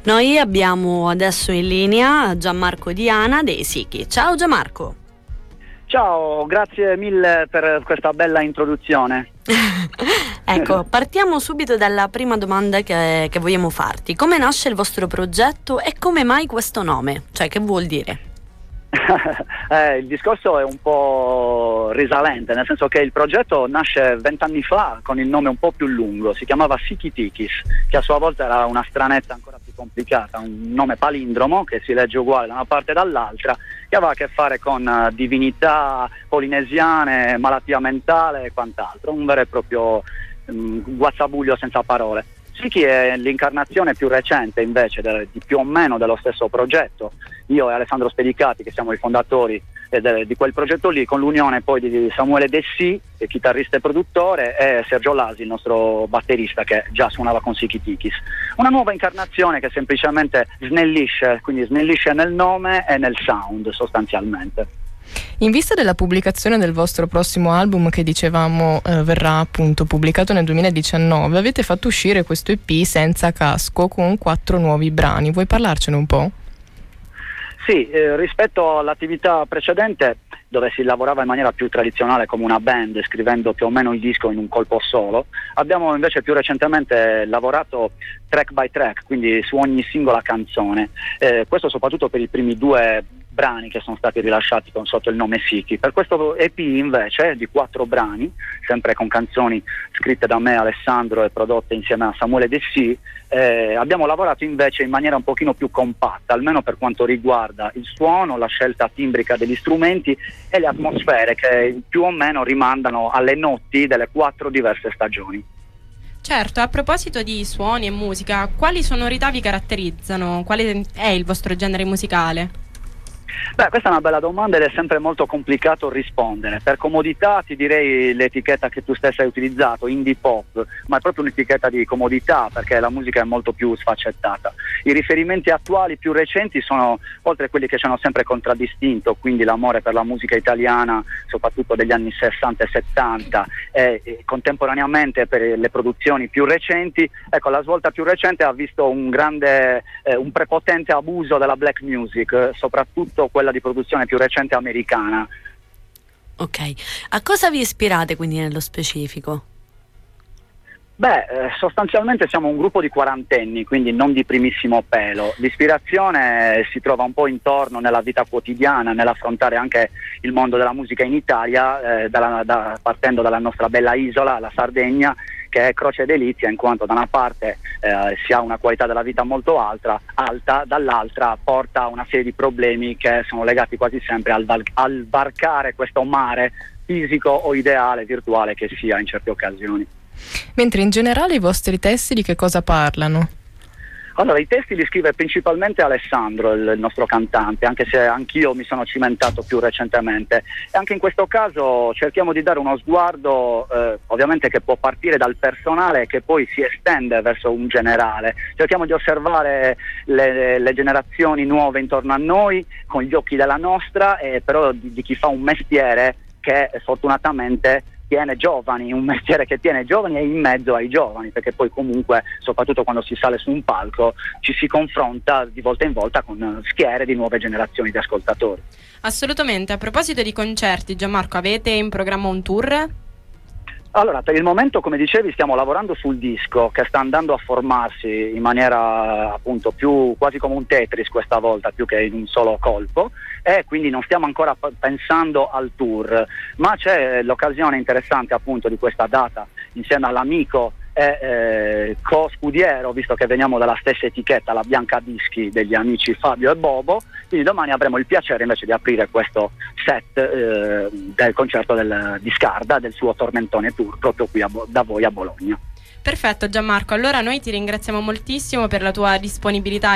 Noi abbiamo adesso in linea Gianmarco Diana dei Siki. Ciao Gianmarco. Ciao, grazie mille per questa bella introduzione. Ecco, partiamo subito dalla prima domanda che vogliamo farti. Come nasce il vostro progetto e come mai questo nome? Cioè, che vuol dire? Il discorso è un po' risalente, nel senso che il progetto nasce 20 anni fa con il nome un po' più lungo, si chiamava Siki Tikis, che a sua volta era una stranezza ancora più complicata, un nome palindromo che si legge uguale da una parte e dall'altra, che aveva a che fare con divinità polinesiane, malattia mentale e quant'altro, un vero e proprio guazzabuglio senza parole. Siki è l'incarnazione più recente invece di più o meno dello stesso progetto. Io e Alessandro Spedicati, che siamo i fondatori di quel progetto lì, con l'unione poi di Samuele Dessì, chitarrista e produttore, e Sergio Lasi, il nostro batterista, che già suonava con Siki Tikis. Una nuova incarnazione che semplicemente snellisce nel nome e nel sound sostanzialmente. In vista della pubblicazione del vostro prossimo album, che dicevamo verrà appunto pubblicato nel 2019, avete fatto uscire questo EP Senza Casco con 4 nuovi brani. Vuoi parlarcene un po'? Sì, rispetto all'attività precedente, dove si lavorava in maniera più tradizionale come una band, scrivendo più o meno il disco in un colpo solo, abbiamo invece più recentemente lavorato track by track, quindi su ogni singola canzone. Questo soprattutto per i primi 2 brani che sono stati rilasciati sotto il nome Siki. Per questo EP invece di 4 brani, sempre con canzoni scritte da me, Alessandro, e prodotte insieme a Samuele Dessì, abbiamo lavorato invece in maniera un pochino più compatta, almeno per quanto riguarda il suono, la scelta timbrica degli strumenti e le atmosfere che più o meno rimandano alle notti delle 4 diverse stagioni. Certo, a proposito di suoni e musica, quali sonorità vi caratterizzano? Quale è il vostro genere musicale? Beh, questa è una bella domanda ed è sempre molto complicato rispondere. Per comodità ti direi l'etichetta che tu stessa hai utilizzato, indie pop, ma è proprio un'etichetta di comodità perché la musica è molto più sfaccettata. I riferimenti attuali più recenti sono, oltre a quelli che ci hanno sempre contraddistinto, quindi l'amore per la musica italiana, soprattutto degli anni 60 e 70, e contemporaneamente per le produzioni più recenti. Ecco, la svolta più recente ha visto un prepotente abuso della black music, soprattutto quella di produzione più recente americana. Ok, a cosa vi ispirate quindi nello specifico? Beh, sostanzialmente siamo un gruppo di quarantenni, quindi non di primissimo pelo. L'ispirazione si trova un po' intorno nella vita quotidiana, nell'affrontare anche il mondo della musica in Italia, partendo dalla nostra bella isola, la Sardegna, che è croce e delizia, in quanto da una parte si ha una qualità della vita molto alta, dall'altra porta a una serie di problemi che sono legati quasi sempre al varcare questo mare fisico o ideale, virtuale che sia in certe occasioni. Mentre in generale i vostri testi di che cosa parlano? Allora, i testi li scrive principalmente Alessandro, il nostro cantante, anche se anch'io mi sono cimentato più recentemente. E anche in questo caso cerchiamo di dare uno sguardo, ovviamente che può partire dal personale e che poi si estende verso un generale. Cerchiamo di osservare le generazioni nuove intorno a noi, con gli occhi della nostra, però di chi fa un mestiere che fortunatamente tiene giovani, un mestiere che tiene giovani e in mezzo ai giovani, perché poi comunque, soprattutto quando si sale su un palco, ci si confronta di volta in volta con schiere di nuove generazioni di ascoltatori. Assolutamente. A proposito di concerti, Gianmarco, avete in programma un tour? Allora, per il momento, come dicevi, stiamo lavorando sul disco che sta andando a formarsi in maniera appunto più quasi come un Tetris questa volta, più che in un solo colpo, e quindi non stiamo ancora pensando al tour, ma c'è l'occasione interessante appunto di questa data insieme all'amico e co-scudiero, visto che veniamo dalla stessa etichetta, la Bianca Dischi, degli amici Fabio e Bobo. Quindi domani avremo il piacere invece di aprire questo set del concerto di Scarda, del suo Tormentone Tour, proprio qui da voi a Bologna. Perfetto Gianmarco, allora noi ti ringraziamo moltissimo per la tua disponibilità